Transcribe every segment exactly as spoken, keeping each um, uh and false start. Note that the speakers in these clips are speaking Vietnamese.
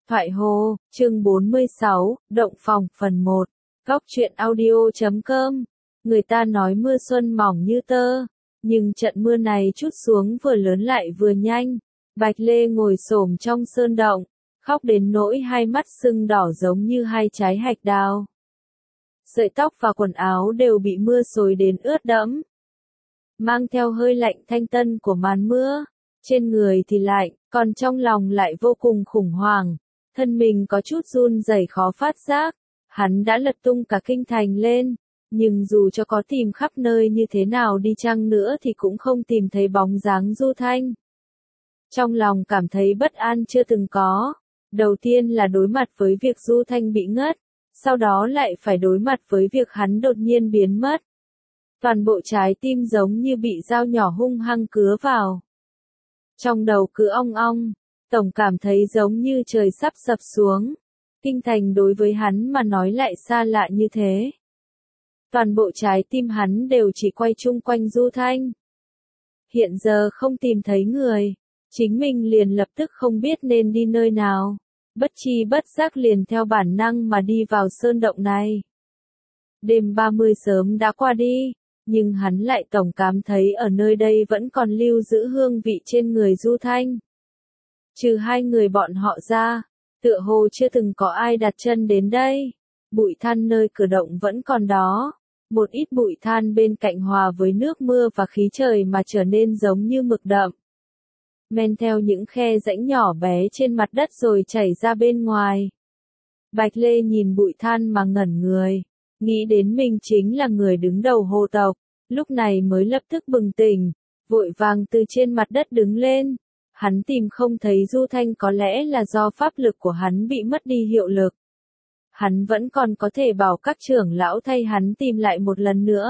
Thoại Hồ, chương bốn mươi sáu, Động Phòng, phần một. Góc truyện audio chấm com. Người ta nói mưa xuân mỏng như tơ, nhưng trận mưa này chút xuống vừa lớn lại vừa nhanh. Bạch Lê ngồi xổm trong sơn động, khóc đến nỗi hai mắt sưng đỏ giống như hai trái hạch đào. Sợi tóc và quần áo đều bị mưa xối đến ướt đẫm, mang theo hơi lạnh thanh tân của màn mưa. Trên người thì lạnh, còn trong lòng lại vô cùng khủng hoảng. Thân mình có chút run rẩy khó phát giác. Hắn đã lật tung cả kinh thành lên, nhưng dù cho có tìm khắp nơi như thế nào đi chăng nữa thì cũng không tìm thấy bóng dáng Du Thanh. Trong lòng cảm thấy bất an chưa từng có. Đầu tiên là đối mặt với việc Du Thanh bị ngất, sau đó lại phải đối mặt với việc hắn đột nhiên biến mất. Toàn bộ trái tim giống như bị dao nhỏ hung hăng cứa vào. Trong đầu cứ ong ong, tổng cảm thấy giống như trời sắp sập xuống. Kinh thành đối với hắn mà nói lại xa lạ như thế. Toàn bộ trái tim hắn đều chỉ quay chung quanh Du Thanh. Hiện giờ không tìm thấy người, chính mình liền lập tức không biết nên đi nơi nào. Bất chi bất giác liền theo bản năng mà đi vào sơn động này. Đêm ba mươi sớm đã qua đi, nhưng hắn lại tổng cảm thấy ở nơi đây vẫn còn lưu giữ hương vị trên người Du Thanh. Trừ hai người bọn họ ra, tựa hồ chưa từng có ai đặt chân đến đây. Bụi than nơi cửa động vẫn còn đó. Một ít bụi than bên cạnh hòa với nước mưa và khí trời mà trở nên giống như mực đậm. Men theo những khe rãnh nhỏ bé trên mặt đất rồi chảy ra bên ngoài. Bạch Lê nhìn bụi than mà ngẩn người, nghĩ đến mình chính là người đứng đầu Hồ tộc, lúc này mới lập tức bừng tỉnh, vội vàng từ trên mặt đất đứng lên. Hắn tìm không thấy Du Thanh có lẽ là do pháp lực của hắn bị mất đi hiệu lực. Hắn vẫn còn có thể bảo các trưởng lão thay hắn tìm lại một lần nữa.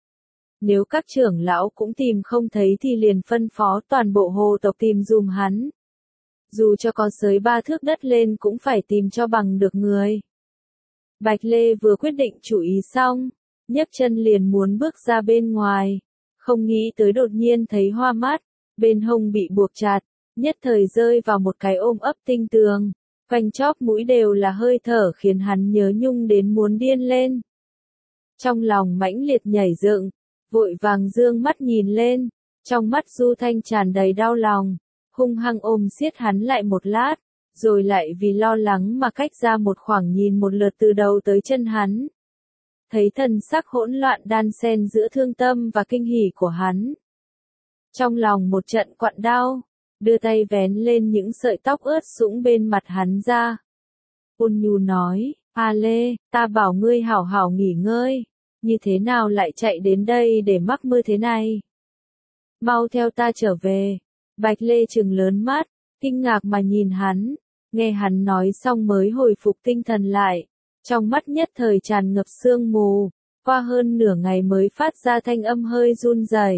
Nếu các trưởng lão cũng tìm không thấy thì liền phân phó toàn bộ Hồ tộc tìm dùm hắn. Dù cho có xới ba thước đất lên cũng phải tìm cho bằng được người. Bạch Lê vừa quyết định chủ ý xong, nhấc chân liền muốn bước ra bên ngoài. Không nghĩ tới đột nhiên thấy hoa mắt, bên hông bị buộc chặt, nhất thời rơi vào một cái ôm ấp tinh tường. Quanh chóp mũi đều là hơi thở khiến hắn nhớ nhung đến muốn điên lên. Trong lòng mãnh liệt nhảy dựng, vội vàng dương mắt nhìn lên, trong mắt Du Thanh tràn đầy đau lòng, hung hăng ôm siết hắn lại một lát, rồi lại vì lo lắng mà cách ra một khoảng nhìn một lượt từ đầu tới chân hắn. Thấy thần sắc hỗn loạn đan xen giữa thương tâm và kinh hỉ của hắn. Trong lòng một trận quặn đau, đưa tay vén lên những sợi tóc ướt sũng bên mặt hắn ra. Ôn nhu nói, A Lê, ta bảo ngươi hảo hảo nghỉ ngơi, như thế nào lại chạy đến đây để mắc mưa thế này? Mau theo ta trở về. Bạch Lê trừng lớn mắt, kinh ngạc mà nhìn hắn, nghe hắn nói xong mới hồi phục tinh thần lại. Trong mắt nhất thời tràn ngập sương mù, qua hơn nửa ngày mới phát ra thanh âm hơi run rẩy.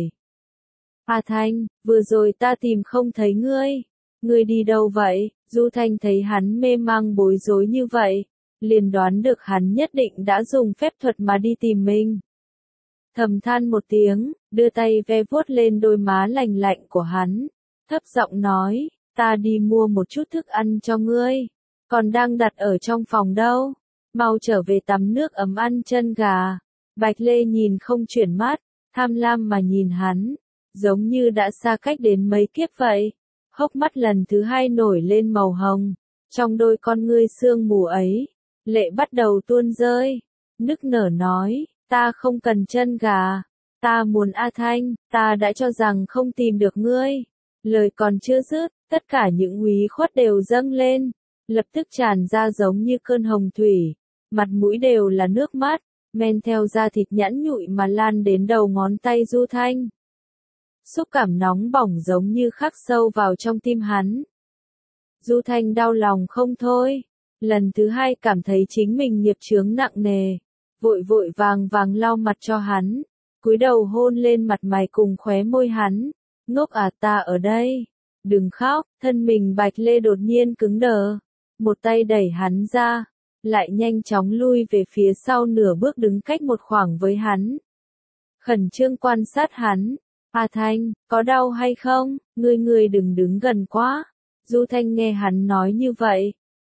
A Thanh, vừa rồi ta tìm không thấy ngươi. Ngươi đi đâu vậy? Du Thanh thấy hắn mê mang bối rối như vậy, liền đoán được hắn nhất định đã dùng phép thuật mà đi tìm mình. Thầm than một tiếng, đưa tay ve vuốt lên đôi má lành lạnh của hắn, thấp giọng nói, ta đi mua một chút thức ăn cho ngươi, còn đang đặt ở trong phòng đâu, mau trở về tắm nước ấm ăn chân gà. Bạch Lê nhìn không chuyển mắt, tham lam mà nhìn hắn, giống như đã xa cách đến mấy kiếp vậy. Hốc mắt lần thứ hai nổi lên màu hồng, trong đôi con ngươi sương mù ấy, lệ bắt đầu tuôn rơi, nức nở nói, ta không cần chân gà, ta muốn A Thanh, ta đã cho rằng không tìm được ngươi. Lời còn chưa dứt, tất cả những úy khuất đều dâng lên, lập tức tràn ra giống như cơn hồng thủy, mặt mũi đều là nước mắt, men theo da thịt nhẵn nhụi mà lan đến đầu ngón tay Du Thanh. Xúc cảm nóng bỏng giống như khắc sâu vào trong tim hắn. Du Thanh đau lòng không thôi, lần thứ hai cảm thấy chính mình nghiệp chướng nặng nề, vội vội vàng vàng lau mặt cho hắn, cúi đầu hôn lên mặt mày cùng khóe môi hắn. Ngốc à, ta ở đây, đừng khóc. Thân mình Bạch Lê đột nhiên cứng đờ, một tay đẩy hắn ra, lại nhanh chóng lui về phía sau nửa bước đứng cách một khoảng với hắn. Khẩn trương quan sát hắn. A Thanh, có đau hay không? Ngươi ngươi đừng đứng gần quá. Du Thanh nghe hắn nói như vậy,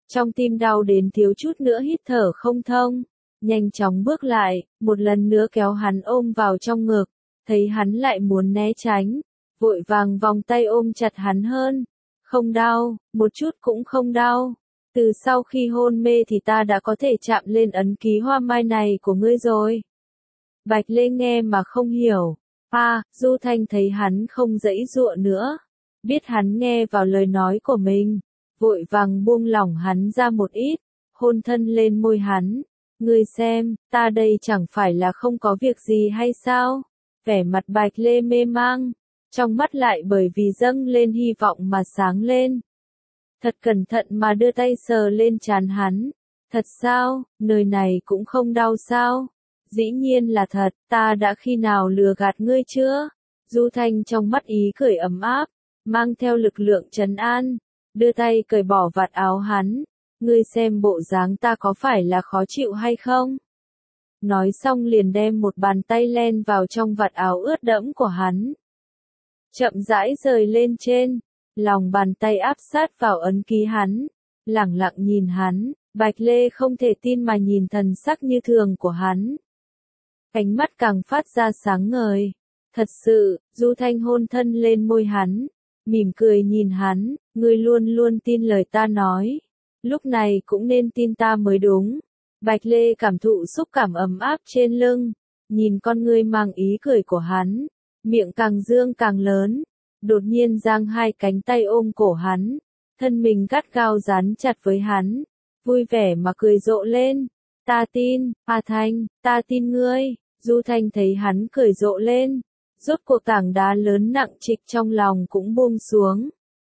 Trong tim đau đến thiếu chút nữa hít thở không thông, nhanh chóng bước lại, một lần nữa kéo hắn ôm vào trong ngực, thấy hắn lại muốn né tránh, vội vàng vòng tay ôm chặt hắn hơn. Không đau, một chút cũng không đau. Từ sau khi hôn mê thì ta đã có thể chạm lên ấn ký hoa mai này của ngươi rồi. Bạch Lê nghe mà không hiểu. À, Du Thanh thấy hắn không giãy giụa nữa. Biết hắn nghe vào lời nói của mình. Vội vàng buông lỏng hắn ra một ít. Hôn thân lên môi hắn. Ngươi xem, ta đây chẳng phải là không có việc gì hay sao? Vẻ mặt Bạch Lê mê mang. Trong mắt lại bởi vì dâng lên hy vọng mà sáng lên. Thật cẩn thận mà đưa tay sờ lên trán hắn. Thật sao, nơi này cũng không đau sao? Dĩ nhiên là thật, ta đã khi nào lừa gạt ngươi chưa? Du Thanh trong mắt ý cười ấm áp, mang theo lực lượng trấn an, đưa tay cởi bỏ vạt áo hắn. Ngươi xem bộ dáng ta có phải là khó chịu hay không? Nói xong liền đem một bàn tay len vào trong vạt áo ướt đẫm của hắn. Chậm rãi rời lên trên, lòng bàn tay áp sát vào ấn ký hắn, lẳng lặng nhìn hắn. Bạch Lê không thể tin mà nhìn thần sắc như thường của hắn. Ánh mắt càng phát ra sáng ngời. Thật sự, Du Thanh hôn thân lên môi hắn, mỉm cười nhìn hắn, ngươi luôn luôn tin lời ta nói. Lúc này cũng nên tin ta mới đúng. Bạch Lê cảm thụ xúc cảm ấm áp trên lưng, nhìn con ngươi mang ý cười của hắn, miệng càng dương càng lớn, đột nhiên giang hai cánh tay ôm cổ hắn, thân mình gắt gao dán chặt với hắn, vui vẻ mà cười rộ lên. Ta tin, A Thanh, ta tin ngươi. Du Thanh thấy hắn cười rộ lên, rốt cuộc tảng đá lớn nặng trịch trong lòng cũng buông xuống.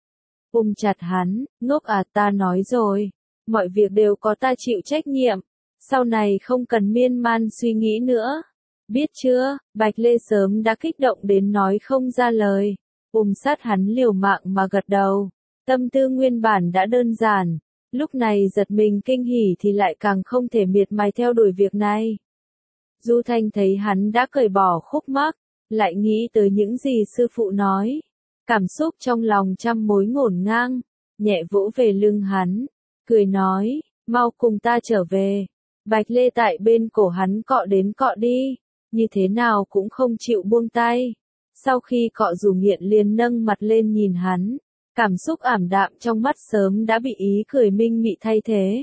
Ôm chặt hắn, ngốc à, ta nói rồi, mọi việc đều có ta chịu trách nhiệm, sau này không cần miên man suy nghĩ nữa. Biết chưa? Bạch Lê sớm đã kích động đến nói không ra lời, ôm sát hắn liều mạng mà gật đầu. Tâm tư nguyên bản đã đơn giản, lúc này giật mình kinh hỉ thì lại càng không thể miệt mài theo đuổi việc này. Du Thanh thấy hắn đã cởi bỏ khúc mắc, lại nghĩ tới những gì sư phụ nói. Cảm xúc trong lòng trăm mối ngổn ngang, nhẹ vỗ về lưng hắn, cười nói, mau cùng ta trở về. Bạch Lê tại bên cổ hắn cọ đến cọ đi, như thế nào cũng không chịu buông tay. Sau khi cọ dù nghiện liền nâng mặt lên nhìn hắn, cảm xúc ảm đạm trong mắt sớm đã bị ý cười minh mị thay thế.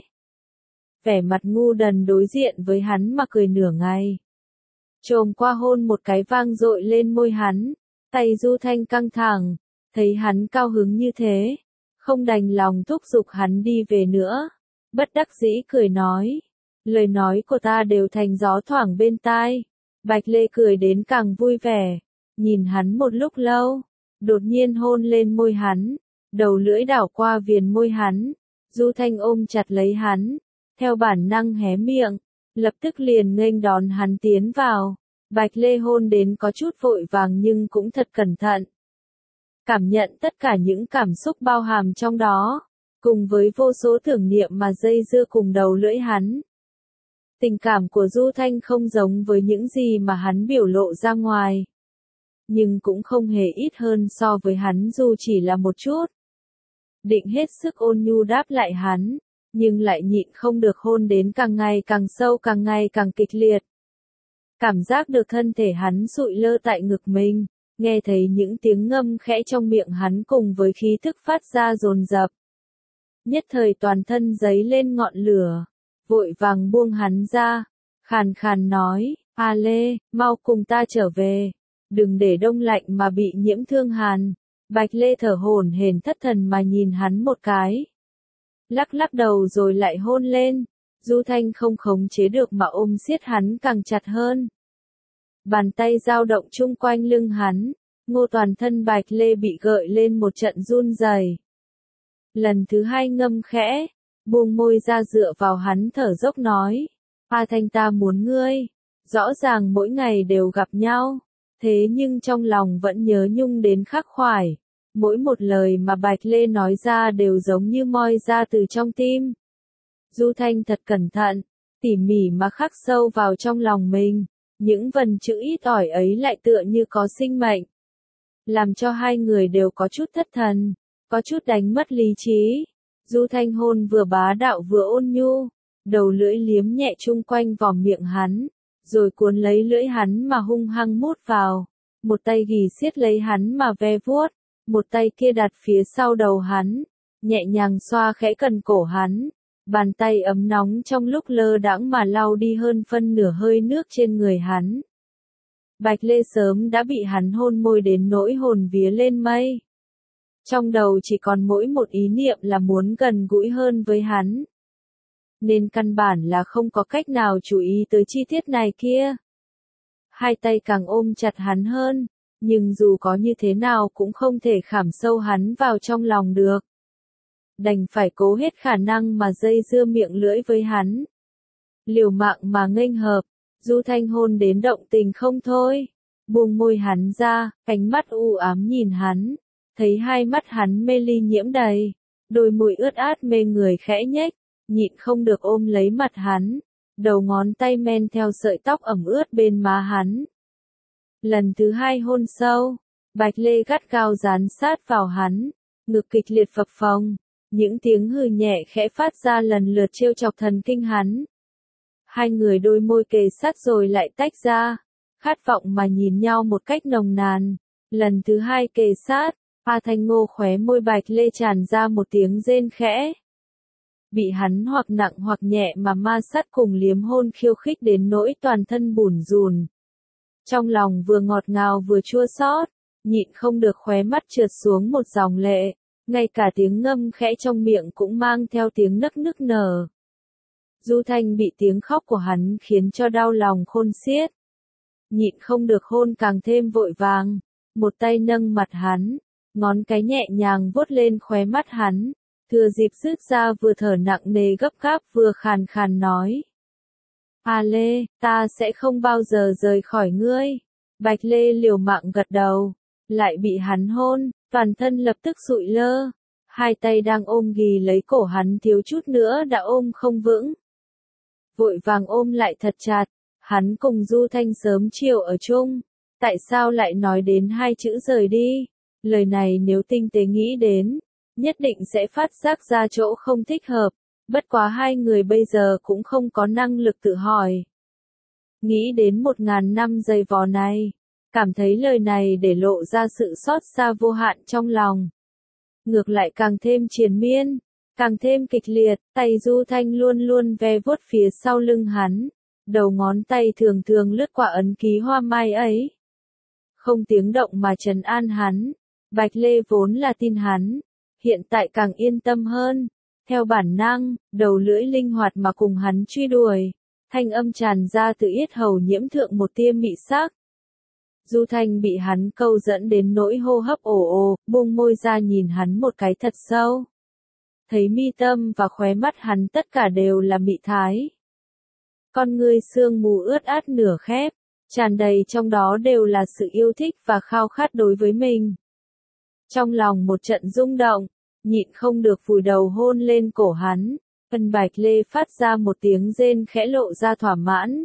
Vẻ mặt ngu đần đối diện với hắn mà cười nửa ngày. Trồm qua hôn một cái vang dội lên môi hắn, tay Du Thanh căng thẳng, thấy hắn cao hứng như thế, không đành lòng thúc giục hắn đi về nữa. Bất đắc dĩ cười nói, lời nói của ta đều thành gió thoảng bên tai. Bạch Lê cười đến càng vui vẻ, nhìn hắn một lúc lâu, đột nhiên hôn lên môi hắn, đầu lưỡi đảo qua viền môi hắn. Du Thanh ôm chặt lấy hắn, theo bản năng hé miệng, lập tức liền nghênh đón hắn tiến vào. Bạch Lê hôn đến có chút vội vàng nhưng cũng thật cẩn thận. Cảm nhận tất cả những cảm xúc bao hàm trong đó, cùng với vô số tưởng niệm mà dây dưa cùng đầu lưỡi hắn. Tình cảm của Du Thanh không giống với những gì mà hắn biểu lộ ra ngoài, nhưng cũng không hề ít hơn so với hắn dù chỉ là một chút. Định hết sức ôn nhu đáp lại hắn, nhưng lại nhịn không được hôn đến càng ngày càng sâu, càng ngày càng kịch liệt. Cảm giác được thân thể hắn sụi lơ tại ngực mình, nghe thấy những tiếng ngâm khẽ trong miệng hắn cùng với khí thức phát ra dồn dập. Nhất thời toàn thân giấy lên ngọn lửa, vội vàng buông hắn ra, khàn khàn nói, A Lê, mau cùng ta trở về, đừng để đông lạnh mà bị nhiễm thương hàn. Bạch Lê thở hổn hển thất thần mà nhìn hắn một cái, lắc lắc đầu rồi lại hôn lên. Du Thanh không khống chế được mà ôm siết hắn càng chặt hơn. Bàn tay dao động chung quanh lưng hắn, ngô toàn thân Bạch Lê bị gợi lên một trận run rẩy. Lần thứ hai ngâm khẽ, buông môi ra dựa vào hắn thở dốc nói, A Thanh ta muốn ngươi, rõ ràng mỗi ngày đều gặp nhau, thế nhưng trong lòng vẫn nhớ nhung đến khắc khoải. Mỗi một lời mà Bạch Lê nói ra đều giống như moi ra từ trong tim. Du Thanh thật cẩn thận, tỉ mỉ mà khắc sâu vào trong lòng mình, những vần chữ ít ỏi ấy lại tựa như có sinh mệnh, làm cho hai người đều có chút thất thần, có chút đánh mất lý trí. Du Thanh hôn vừa bá đạo vừa ôn nhu, đầu lưỡi liếm nhẹ chung quanh vòng miệng hắn, rồi cuốn lấy lưỡi hắn mà hung hăng mút vào, một tay ghì siết lấy hắn mà ve vuốt, một tay kia đặt phía sau đầu hắn, nhẹ nhàng xoa khẽ cần cổ hắn, bàn tay ấm nóng trong lúc lơ đãng mà lau đi hơn phân nửa hơi nước trên người hắn. Bạch Lê sớm đã bị hắn hôn môi đến nỗi hồn vía lên mây. Trong đầu chỉ còn mỗi một ý niệm là muốn gần gũi hơn với hắn. Nên căn bản là không có cách nào chú ý tới chi tiết này kia. Hai tay càng ôm chặt hắn hơn, nhưng dù có như thế nào cũng không thể khảm sâu hắn vào trong lòng được. Đành phải cố hết khả năng mà dây dưa miệng lưỡi với hắn. Liều mạng mà nghênh hợp, Du Thanh hôn đến động tình không thôi. Buông môi hắn ra, ánh mắt u ám nhìn hắn. Thấy hai mắt hắn mê ly nhiễm đầy, đôi môi ướt át mê người khẽ nhếch, nhịn không được ôm lấy mặt hắn, đầu ngón tay men theo sợi tóc ẩm ướt bên má hắn. Lần thứ hai hôn sâu, Bạch Lê gắt gao dán sát vào hắn, ngực kịch liệt phập phồng, những tiếng hừ nhẹ khẽ phát ra lần lượt trêu chọc thần kinh hắn. Hai người đôi môi kề sát rồi lại tách ra, khát vọng mà nhìn nhau một cách nồng nàn. Lần thứ hai kề sát, A Thanh Ngô khóe môi Bạch Lê tràn ra một tiếng rên khẽ. Bị hắn hoặc nặng hoặc nhẹ mà ma sát cùng liếm hôn khiêu khích đến nỗi toàn thân bủn rùn. Trong lòng vừa ngọt ngào vừa chua xót, nhịn không được khóe mắt trượt xuống một dòng lệ, ngay cả tiếng ngâm khẽ trong miệng cũng mang theo tiếng nức nức nở. Du Thanh bị tiếng khóc của hắn khiến cho đau lòng khôn xiết. Nhịn không được hôn càng thêm vội vàng, một tay nâng mặt hắn, ngón cái nhẹ nhàng vuốt lên khóe mắt hắn, thừa dịp rứt ra vừa thở nặng nề gấp gáp vừa khàn khàn nói. A Lê, ta sẽ không bao giờ rời khỏi ngươi. Bạch Lê liều mạng gật đầu, lại bị hắn hôn, toàn thân lập tức sụi lơ, hai tay đang ôm ghì lấy cổ hắn thiếu chút nữa đã ôm không vững. Vội vàng ôm lại thật chặt, hắn cùng Du Thanh sớm chiều ở chung, tại sao lại nói đến hai chữ rời đi? Lời này nếu tinh tế nghĩ đến, nhất định sẽ phát giác ra chỗ không thích hợp, bất quá hai người bây giờ cũng không có năng lực tự hỏi. Nghĩ đến một ngàn năm dày vò này, cảm thấy lời này để lộ ra sự xót xa vô hạn trong lòng. Ngược lại càng thêm triền miên, càng thêm kịch liệt, tay Du Thanh luôn luôn ve vuốt phía sau lưng hắn, đầu ngón tay thường thường lướt qua ấn ký hoa mai ấy. Không tiếng động mà trấn an hắn, Bạch Lê vốn là tin hắn, hiện tại càng yên tâm hơn, theo bản năng, đầu lưỡi linh hoạt mà cùng hắn truy đuổi, thanh âm tràn ra từ yết hầu nhiễm thượng một tia mị sắc. Du Thanh bị hắn câu dẫn đến nỗi hô hấp ồ ồ, buông môi ra nhìn hắn một cái thật sâu. Thấy mi tâm và khóe mắt hắn tất cả đều là mị thái. Con ngươi sương mù ướt át nửa khép, tràn đầy trong đó đều là sự yêu thích và khao khát đối với mình. Trong lòng một trận rung động, nhịn không được vùi đầu hôn lên cổ hắn, Ân Bạch Lê phát ra một tiếng rên khẽ lộ ra thỏa mãn.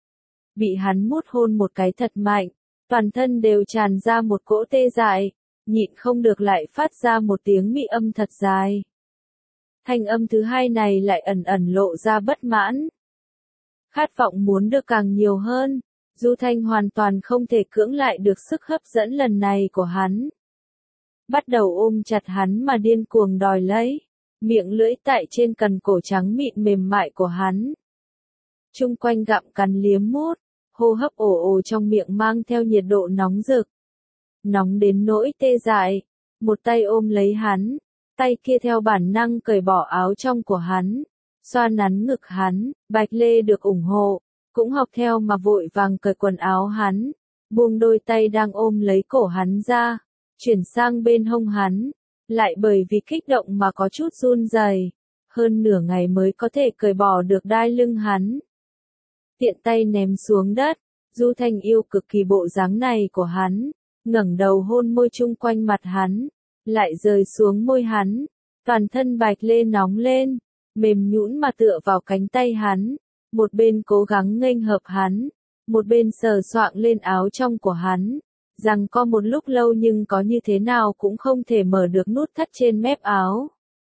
Bị hắn mút hôn một cái thật mạnh, toàn thân đều tràn ra một cỗ tê dại, nhịn không được lại phát ra một tiếng mị âm thật dài. Thanh âm thứ hai này lại ẩn ẩn lộ ra bất mãn. Khát vọng muốn được càng nhiều hơn, Du Thanh hoàn toàn không thể cưỡng lại được sức hấp dẫn lần này của hắn. Bắt đầu ôm chặt hắn mà điên cuồng đòi lấy, miệng lưỡi tại trên cần cổ trắng mịn mềm mại của hắn. Chung quanh gặm cắn liếm mút, hô hấp ồ ồ trong miệng mang theo nhiệt độ nóng rực. Nóng đến nỗi tê dại, một tay ôm lấy hắn, tay kia theo bản năng cởi bỏ áo trong của hắn, xoa nắn ngực hắn. Bạch Lê được ủng hộ, cũng học theo mà vội vàng cởi quần áo hắn, buông đôi tay đang ôm lấy cổ hắn ra, chuyển sang bên hông hắn, lại bởi vì kích động mà có chút run rẩy, hơn nửa ngày mới có thể cởi bỏ được đai lưng hắn. Tiện tay ném xuống đất, Du Thanh yêu cực kỳ bộ dáng này của hắn, ngẩng đầu hôn môi chung quanh mặt hắn, lại rơi xuống môi hắn, toàn thân Bạch Lê nóng lên, mềm nhũn mà tựa vào cánh tay hắn, một bên cố gắng nghênh hợp hắn, một bên sờ soạng lên áo trong của hắn, rằng có một lúc lâu nhưng có như thế nào cũng không thể mở được nút thắt trên mép áo.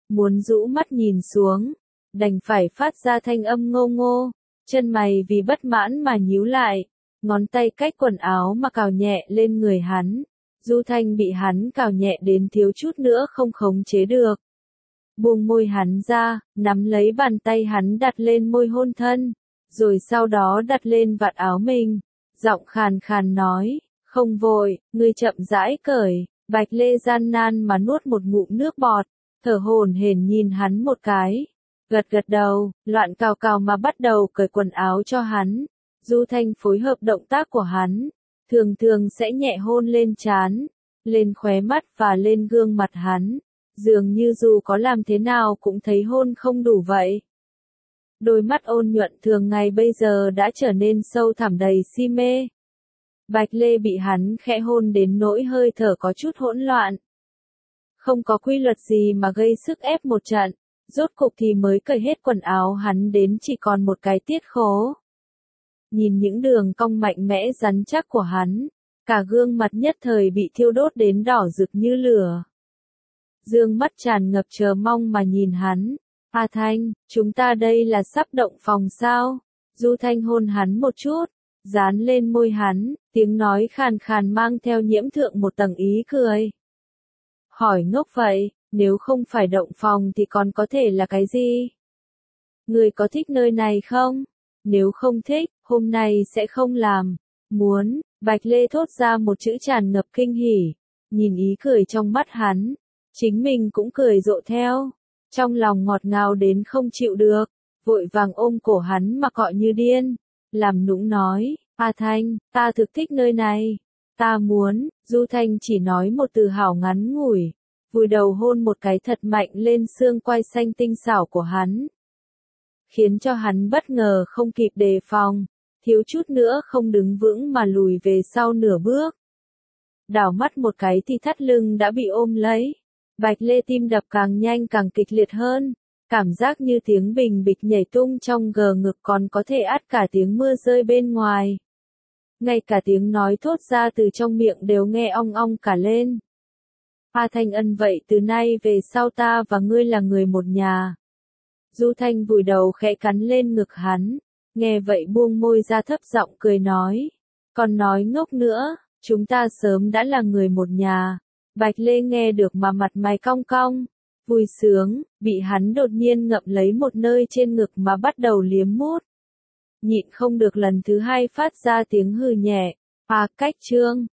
muốn rũ mắt nhìn xuống, đành phải phát ra thanh âm ngô ngô, chân mày vì bất mãn mà nhíu lại, ngón tay cách quần áo mà cào nhẹ lên người hắn. Du Thanh bị hắn cào nhẹ đến thiếu chút nữa không khống chế được. Buông môi hắn ra, nắm lấy bàn tay hắn đặt lên môi hôn thân, rồi sau đó đặt lên vạt áo mình, giọng khàn khàn nói, không vội, ngươi chậm rãi cởi. Bạch Lê gian nan mà nuốt một ngụm nước bọt, thở hổn hển nhìn hắn một cái, gật gật đầu, loạn cào cào mà bắt đầu cởi quần áo cho hắn. Du Thanh phối hợp động tác của hắn, thường thường sẽ nhẹ hôn lên trán, lên khóe mắt và lên gương mặt hắn, dường như dù có làm thế nào cũng thấy hôn không đủ vậy. Đôi mắt ôn nhuận thường ngày bây giờ đã trở nên sâu thẳm đầy si mê. Bạch Lê bị hắn khẽ hôn đến nỗi hơi thở có chút hỗn loạn. Không có quy luật gì mà gây sức ép một trận, rốt cục thì mới cởi hết quần áo hắn đến chỉ còn một cái tiết khố. Nhìn những đường cong mạnh mẽ rắn chắc của hắn, cả gương mặt nhất thời bị thiêu đốt đến đỏ rực như lửa. Dương mắt tràn ngập chờ mong mà nhìn hắn, A Thanh, chúng ta đây là sắp động phòng sao? Du Thanh hôn hắn một chút, dán lên môi hắn, tiếng nói khàn khàn mang theo nhiễm thượng một tầng ý cười. Hỏi ngốc vậy, nếu không phải động phòng thì còn có thể là cái gì? Người có thích nơi này không? Nếu không thích, hôm nay sẽ không làm. Muốn, Bạch Lê thốt ra một chữ tràn ngập kinh hỉ, nhìn ý cười trong mắt hắn, chính mình cũng cười rộ theo, trong lòng ngọt ngào đến không chịu được, vội vàng ôm cổ hắn mà cọ như điên, làm nũng nói, A Thanh, ta thực thích nơi này, ta muốn. Du Thanh chỉ nói một từ hảo ngắn ngủi, vùi đầu hôn một cái thật mạnh lên xương quai xanh tinh xảo của hắn, khiến cho hắn bất ngờ không kịp đề phòng, thiếu chút nữa không đứng vững mà lùi về sau nửa bước. Đảo mắt một cái thì thắt lưng đã bị ôm lấy, Bạch Lê tim đập càng nhanh càng kịch liệt hơn, cảm giác như tiếng bình bịch nhảy tung trong gờ ngực còn có thể át cả tiếng mưa rơi bên ngoài. Ngay cả tiếng nói thốt ra từ trong miệng đều nghe ong ong cả lên. A Thanh ân vậy từ nay về sau ta và ngươi là người một nhà. Du Thanh vùi đầu khẽ cắn lên ngực hắn, nghe vậy buông môi ra thấp giọng cười nói, còn nói ngốc nữa, chúng ta sớm đã là người một nhà. Bạch Lê nghe được mà mặt mày cong cong, vui sướng, bị hắn đột nhiên ngậm lấy một nơi trên ngực mà bắt đầu liếm mút. Nhịn không được lần thứ hai phát ra tiếng hừ nhẹ, à cách trương.